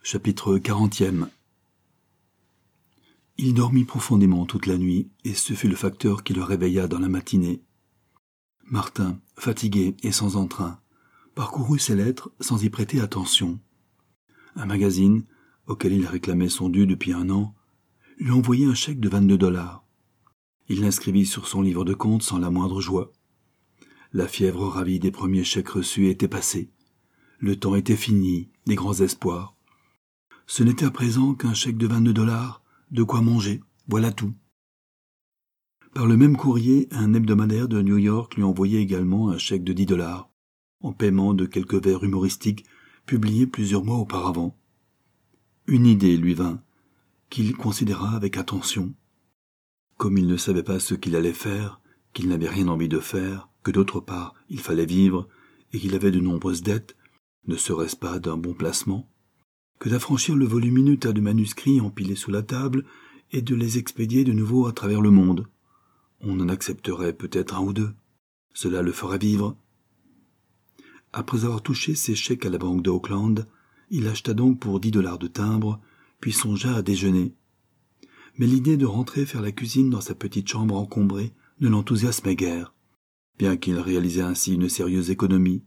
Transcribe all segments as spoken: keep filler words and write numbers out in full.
Chapitre quarantième. Il dormit profondément toute la nuit, et ce fut le facteur qui le réveilla dans la matinée. Martin, fatigué et sans entrain, parcourut ses lettres sans y prêter attention. Un magazine, auquel il réclamait son dû depuis un an, lui envoyait un chèque de vingt-deux dollars. Il l'inscrivit sur son livre de compte sans la moindre joie. La fièvre ravie des premiers chèques reçus était passée. Le temps était fini, des grands espoirs. Ce n'était à présent qu'un chèque de vingt-deux dollars, de quoi manger, voilà tout. Par le même courrier, un hebdomadaire de New York lui envoyait également un chèque de dix dollars, en paiement de quelques vers humoristiques publiés plusieurs mois auparavant. Une idée lui vint, qu'il considéra avec attention. Comme il ne savait pas ce qu'il allait faire, qu'il n'avait rien envie de faire, que d'autre part il fallait vivre, et qu'il avait de nombreuses dettes, ne serait-ce pas d'un bon placement que d'affranchir le volumineux tas de manuscrits empilés sous la table et de les expédier de nouveau à travers le monde. On en accepterait peut-être un ou deux. Cela le ferait vivre. Après avoir touché ses chèques à la banque de Oakland, il acheta donc pour dix dollars de timbres, puis songea à déjeuner. Mais l'idée de rentrer faire la cuisine dans sa petite chambre encombrée ne l'enthousiasmait guère, bien qu'il réalisait ainsi une sérieuse économie.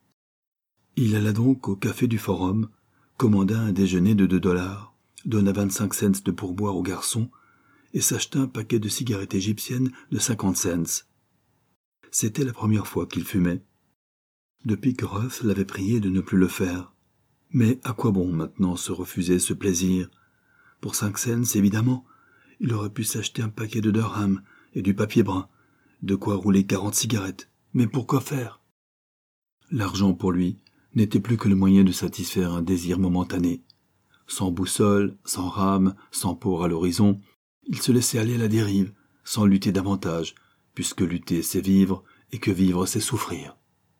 Il alla donc au café du Forum, commanda un déjeuner de deux dollars, donna vingt-cinq cents de pourboire au garçon et s'acheta un paquet de cigarettes égyptiennes de cinquante cents. C'était la première fois qu'il fumait. Depuis que Ruff l'avait prié de ne plus le faire. Mais à quoi bon maintenant se refuser ce plaisir? Pour cinq cents, évidemment, il aurait pu s'acheter un paquet de Durham et du papier brun, de quoi rouler quarante cigarettes. Mais pourquoi faire? L'argent pour lui n'était plus que le moyen de satisfaire un désir momentané. Sans boussole, sans rame, sans port à l'horizon, il se laissait aller à la dérive, sans lutter davantage, puisque lutter c'est vivre, et que vivre c'est souffrir.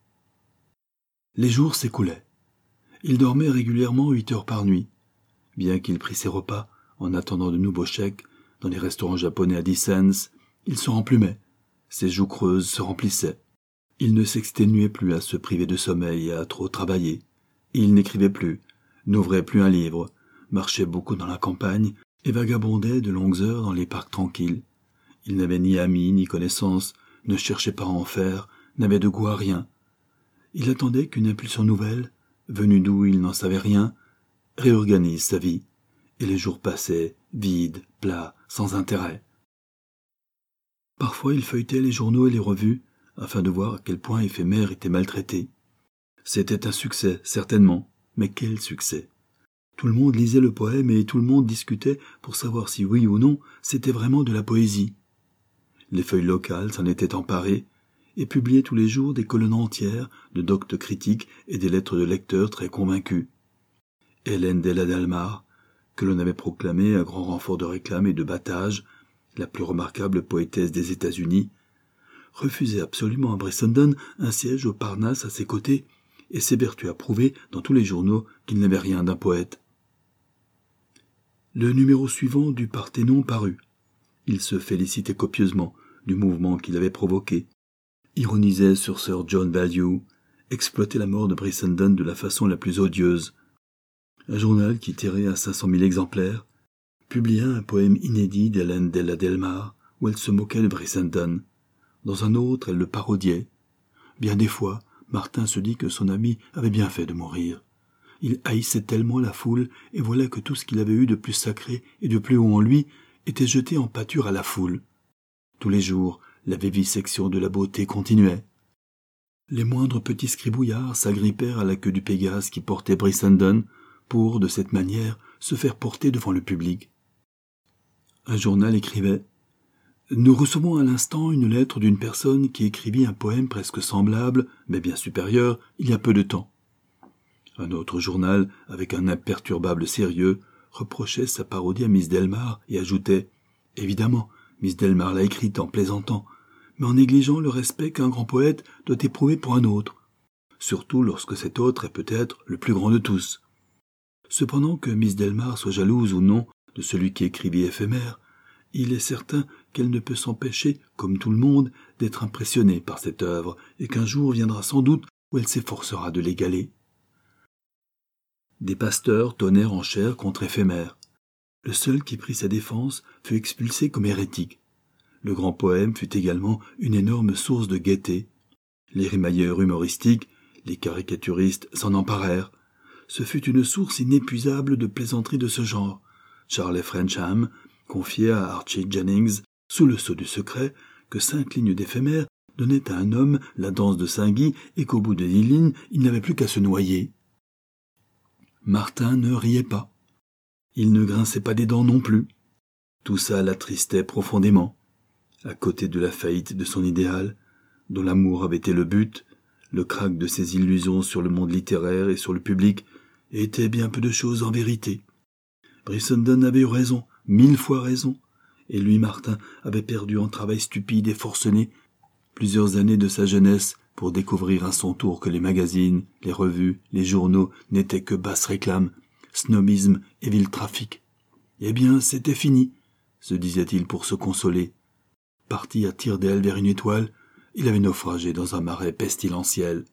Les jours s'écoulaient. Il dormait régulièrement huit heures par nuit. Bien qu'il prît ses repas, en attendant de nouveaux chèques, dans les restaurants japonais à dix cents, il se remplumait. Ses joues creuses se remplissaient. Il ne s'exténuait plus à se priver de sommeil et à trop travailler. Il n'écrivait plus, n'ouvrait plus un livre, marchait beaucoup dans la campagne et vagabondait de longues heures dans les parcs tranquilles. Il n'avait ni amis ni connaissances, ne cherchait pas à en faire, n'avait de goût à rien. Il attendait qu'une impulsion nouvelle, venue d'où il n'en savait rien, réorganise sa vie, et les jours passaient, vides, plats, sans intérêt. Parfois il feuilletait les journaux et les revues, afin de voir à quel point éphémère était maltraité. C'était un succès, certainement, mais quel succès! Tout le monde lisait le poème et tout le monde discutait pour savoir si oui ou non c'était vraiment de la poésie. Les feuilles locales s'en étaient emparées et publiaient tous les jours des colonnes entières de doctes critiques et des lettres de lecteurs très convaincus. Hélène Della Dalmar, que l'on avait proclamée à grand renfort de réclame et de battage, la plus remarquable poétesse des États-Unis, refusait absolument à Brissenden un siège au Parnasse à ses côtés et s'évertuait à prouver dans tous les journaux qu'il n'avait rien d'un poète. Le numéro suivant du Parthénon parut. Il se félicitait copieusement du mouvement qu'il avait provoqué, ironisait sur Sir John Value, exploitait la mort de Brissenden de la façon la plus odieuse. Un journal qui tirait à cinq cent mille exemplaires publia un poème inédit d'Hélène Della Dalmar où elle se moquait de Brissenden. Dans un autre, elle le parodiait. Bien des fois, Martin se dit que son ami avait bien fait de mourir. Il haïssait tellement la foule, et voilà que tout ce qu'il avait eu de plus sacré et de plus haut en lui était jeté en pâture à la foule. Tous les jours, la vivisection de la beauté continuait. Les moindres petits scribouillards s'agrippèrent à la queue du Pégase qui portait Brissenden pour, de cette manière, se faire porter devant le public. Un journal écrivait: Nous recevons à l'instant une lettre d'une personne qui écrivit un poème presque semblable, mais bien supérieur, il y a peu de temps. Un autre journal, avec un imperturbable sérieux, reprochait sa parodie à Miss Delmar et ajoutait: Évidemment, Miss Delmar l'a écrite en plaisantant, mais en négligeant le respect qu'un grand poète doit éprouver pour un autre, surtout lorsque cet autre est peut-être le plus grand de tous. Cependant que Miss Delmar soit jalouse ou non de celui qui écrivit éphémère, il est certain qu'elle ne peut s'empêcher, comme tout le monde, d'être impressionnée par cette œuvre, et qu'un jour viendra sans doute où elle s'efforcera de l'égaler. Des pasteurs tonnèrent en chair contre Éphémère. Le seul qui prit sa défense fut expulsé comme hérétique. Le grand poème fut également une énorme source de gaieté. Les rimailleurs humoristiques, les caricaturistes s'en emparèrent. Ce fut une source inépuisable de plaisanteries de ce genre. Charles Frencham confiait à Archie Jennings, sous le sceau du secret, que cinq lignes d'éphémère donnaient à un homme la danse de Saint-Guy et qu'au bout de dix lignes, il n'avait plus qu'à se noyer. Martin ne riait pas. Il ne grinçait pas des dents non plus. Tout ça l'attristait profondément. À côté de la faillite de son idéal, dont l'amour avait été le but, le krach de ses illusions sur le monde littéraire et sur le public était bien peu de choses en vérité. Brissenden avait eu raison, mille fois raison, et lui, Martin, avait perdu en travail stupide et forcené plusieurs années de sa jeunesse pour découvrir à son tour que les magazines, les revues, les journaux n'étaient que basse réclame, snobisme et vil trafic. Eh bien, c'était fini, se disait-il pour se consoler. Parti à tire-d'aile vers une étoile, il avait naufragé dans un marais pestilentiel.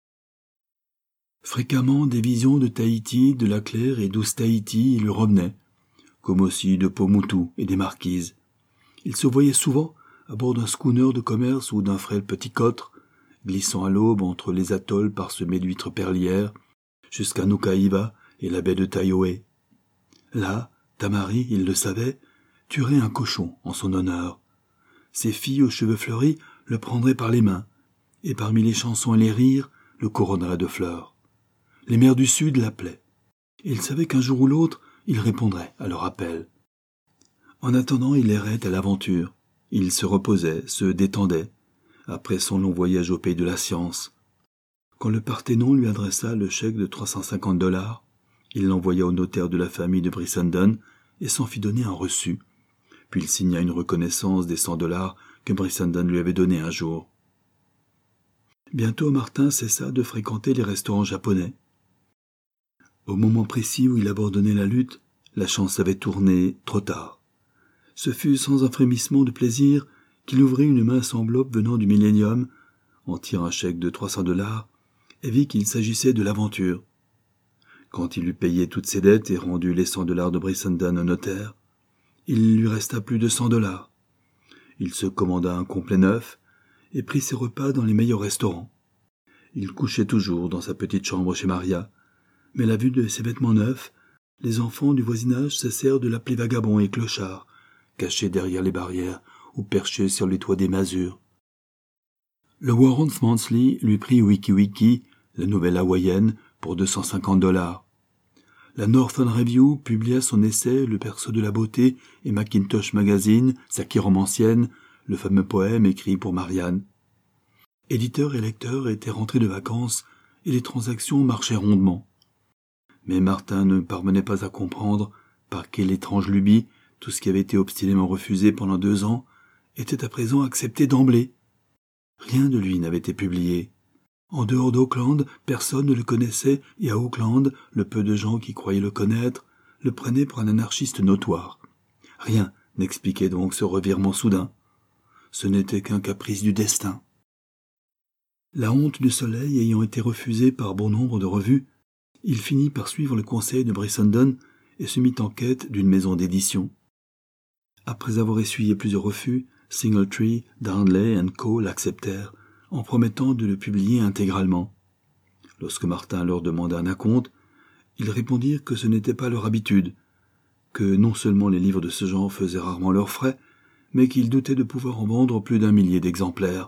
Fréquemment, des visions de Tahiti, de la claire et douce Tahiti lui revenaient, comme aussi de Pomotou et des marquises. Il se voyait souvent à bord d'un schooner de commerce ou d'un frêle petit cotre, glissant à l'aube entre les atolls parsemés d'huîtres perlières, jusqu'à Nuka-Hiva et la baie de Taiohae. Là, Tamari, il le savait, tuerait un cochon en son honneur. Ses filles aux cheveux fleuris le prendraient par les mains, et parmi les chansons et les rires, le couronneraient de fleurs. Les mers du Sud l'appelaient, et il savait qu'un jour ou l'autre, il répondrait à leur appel. En attendant, il errait à l'aventure. Il se reposait, se détendait, après son long voyage au pays de la science. Quand le Parthénon lui adressa le chèque de trois cent cinquante dollars, il l'envoya au notaire de la famille de Brissenden et s'en fit donner un reçu. Puis il signa une reconnaissance des cent dollars que Brissenden lui avait donnés un jour. Bientôt Martin cessa de fréquenter les restaurants japonais. Au moment précis où il abandonnait la lutte, la chance avait tourné trop tard. Ce fut sans un frémissement de plaisir qu'il ouvrit une mince enveloppe venant du Millennium, en tira un chèque de trois cents dollars, et vit qu'il s'agissait de l'aventure. Quand il eut payé toutes ses dettes et rendu les cent dollars de Brissenden au notaire, il lui resta plus de cent dollars. Il se commanda un complet neuf et prit ses repas dans les meilleurs restaurants. Il couchait toujours dans sa petite chambre chez Maria, mais à la vue de ses vêtements neufs, les enfants du voisinage cessèrent de l'appeler vagabond et clochard, caché derrière les barrières ou perché sur les toits des masures. Le Warren's Monthly lui prit Wiki Wiki, la nouvelle hawaïenne, pour deux cent cinquante dollars. La Northern Review publia son essai Le berceau de la beauté et Macintosh Magazine, sa chiromancienne, le fameux poème écrit pour Marianne. Éditeurs et lecteurs étaient rentrés de vacances et les transactions marchaient rondement. Mais Martin ne parvenait pas à comprendre par quelle étrange lubie tout ce qui avait été obstinément refusé pendant deux ans était à présent accepté d'emblée. Rien de lui n'avait été publié. En dehors d'Auckland, personne ne le connaissait et à Auckland, le peu de gens qui croyaient le connaître le prenaient pour un anarchiste notoire. Rien n'expliquait donc ce revirement soudain. Ce n'était qu'un caprice du destin. La honte du soleil ayant été refusée par bon nombre de revues, il finit par suivre le conseil de Brissenden et se mit en quête d'une maison d'édition. Après avoir essuyé plusieurs refus, Singletree, Darnley and Co. l'acceptèrent, en promettant de le publier intégralement. Lorsque Martin leur demanda un acompte, ils répondirent que ce n'était pas leur habitude, que non seulement les livres de ce genre faisaient rarement leurs frais, mais qu'ils doutaient de pouvoir en vendre plus d'un millier d'exemplaires.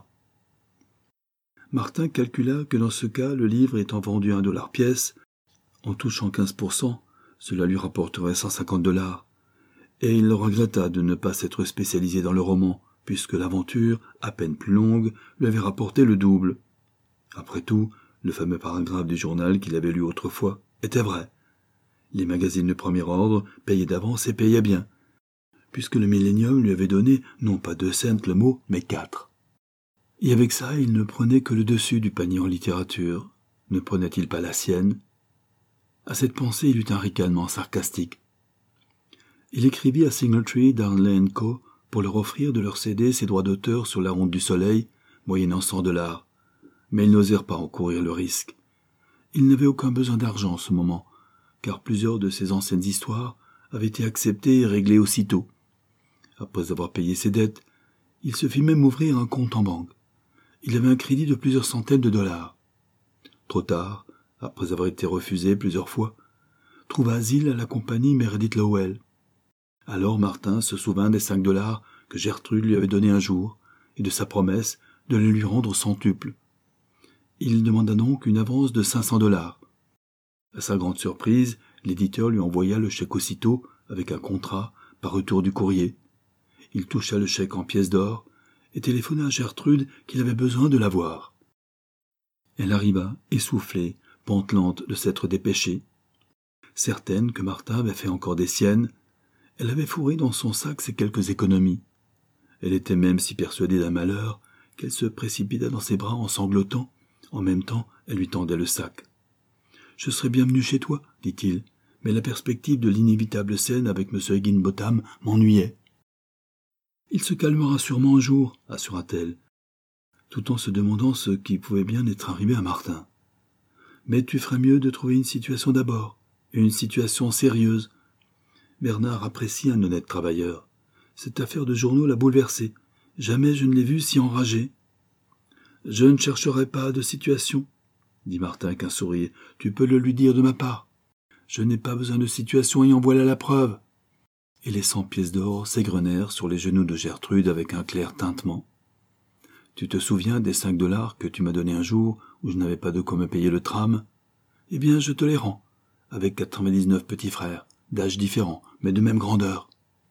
Martin calcula que dans ce cas, le livre étant vendu un dollar pièce, en touchant quinze pour cent, cela lui rapporterait cent cinquante dollars, et il regretta de ne pas s'être spécialisé dans le roman, puisque l'aventure, à peine plus longue, lui avait rapporté le double. Après tout, le fameux paragraphe du journal qu'il avait lu autrefois était vrai. Les magazines de premier ordre payaient d'avance et payaient bien, puisque le Millennium lui avait donné non pas deux cents le mot, mais quatre. Et avec ça, il ne prenait que le dessus du panier en littérature. Ne prenait-il pas la sienne? À cette pensée, il eut un ricanement sarcastique. Il écrivit à Singletree, Darnley and Co. pour leur offrir de leur céder ses droits d'auteur sur La Ronde du Soleil, moyennant cent dollars. Mais ils n'osèrent pas encourir le risque. Ils n'avaient aucun besoin d'argent en ce moment, car plusieurs de ses anciennes histoires avaient été acceptées et réglées aussitôt. Après avoir payé ses dettes, il se fit même ouvrir un compte en banque. Il avait un crédit de plusieurs centaines de dollars. Trop tard, après avoir été refusé plusieurs fois, trouva asile à la compagnie Meredith Lowell. Alors Martin se souvint des cinq dollars que Gertrude lui avait donnés un jour et de sa promesse de les lui rendre centuple. Il demanda donc une avance de cinq cents dollars. À sa grande surprise, l'éditeur lui envoya le chèque aussitôt avec un contrat par retour du courrier. Il toucha le chèque en pièces d'or et téléphona à Gertrude qu'il avait besoin de la voir. Elle arriva, essoufflée, pantelante de s'être dépêchée. Certaine que Martin avait fait encore des siennes, elle avait fourré dans son sac ses quelques économies. Elle était même si persuadée d'un malheur qu'elle se précipita dans ses bras en sanglotant. En même temps, elle lui tendait le sac. « Je serais bienvenu chez toi, dit-il, mais la perspective de l'inévitable scène avec M. Higginbotham m'ennuyait. »« Il se calmera sûrement un jour, assura-t-elle, tout en se demandant ce qui pouvait bien être arrivé à Martin. Mais tu ferais mieux de trouver une situation d'abord, une situation sérieuse. Bernard apprécie un honnête travailleur. Cette affaire de journaux l'a bouleversé. Jamais je ne l'ai vu si enragé. »« Je ne chercherai pas de situation, dit Martin avec un sourire. Tu peux le lui dire de ma part. Je n'ai pas besoin de situation et en voilà la preuve. » Et les cent pièces d'or s'égrenèrent sur les genoux de Gertrude avec un clair tintement. « Tu te souviens des cinq dollars que tu m'as donnés un jour où je n'avais pas de quoi me payer le tram? Eh bien, je te les rends, avec quatre-vingt-dix-neuf petits frères, d'âge différents, mais de même grandeur. »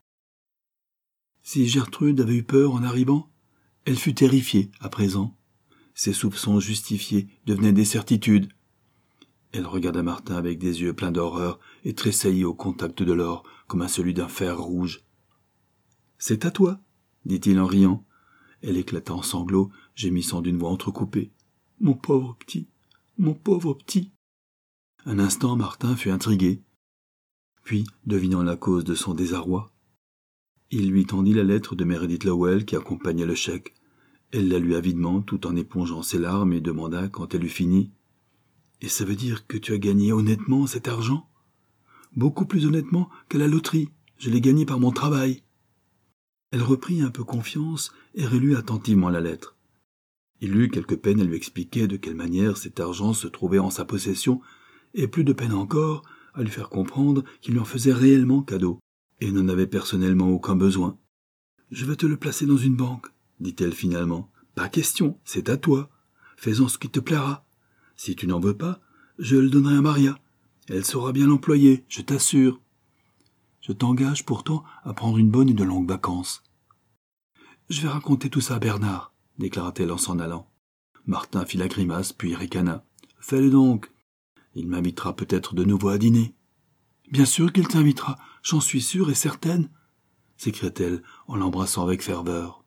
Si Gertrude avait eu peur en arrivant, elle fut terrifiée à présent. Ses soupçons justifiés devenaient des certitudes. Elle regarda Martin avec des yeux pleins d'horreur et tressaillit au contact de l'or comme à celui d'un fer rouge. « C'est à toi, dit-il en riant. Elle éclata en sanglots, gémissant d'une voix entrecoupée. « Mon pauvre petit, mon pauvre petit !» Un instant, Martin fut intrigué. Puis, devinant la cause de son désarroi, il lui tendit la lettre de Meredith Lowell qui accompagnait le chèque. Elle la lut avidement tout en épongeant ses larmes et demanda quand elle eut fini. « Et ça veut dire que tu as gagné honnêtement cet argent ? » ?»« Beaucoup plus honnêtement qu'à la loterie. Je l'ai gagné par mon travail. » Elle reprit un peu confiance et relut attentivement la lettre. Il eut quelque peine à lui expliquer de quelle manière cet argent se trouvait en sa possession et plus de peine encore à lui faire comprendre qu'il lui en faisait réellement cadeau et n'en avait personnellement aucun besoin. « Je vais te le placer dans une banque, dit-elle finalement. Pas question, c'est à toi. Fais-en ce qui te plaira. Si tu n'en veux pas, je le donnerai à Maria. Elle saura bien l'employer, je t'assure. Je t'engage pourtant à prendre une bonne et de longues vacances. »« Je vais raconter tout ça à Bernard, déclara-t-elle en s'en allant. Martin fit la grimace, puis ricana. « Fais-le donc. Il m'invitera peut-être de nouveau à dîner. »« Bien sûr qu'il t'invitera, j'en suis sûre et certaine, » s'écria-t-elle en l'embrassant avec ferveur.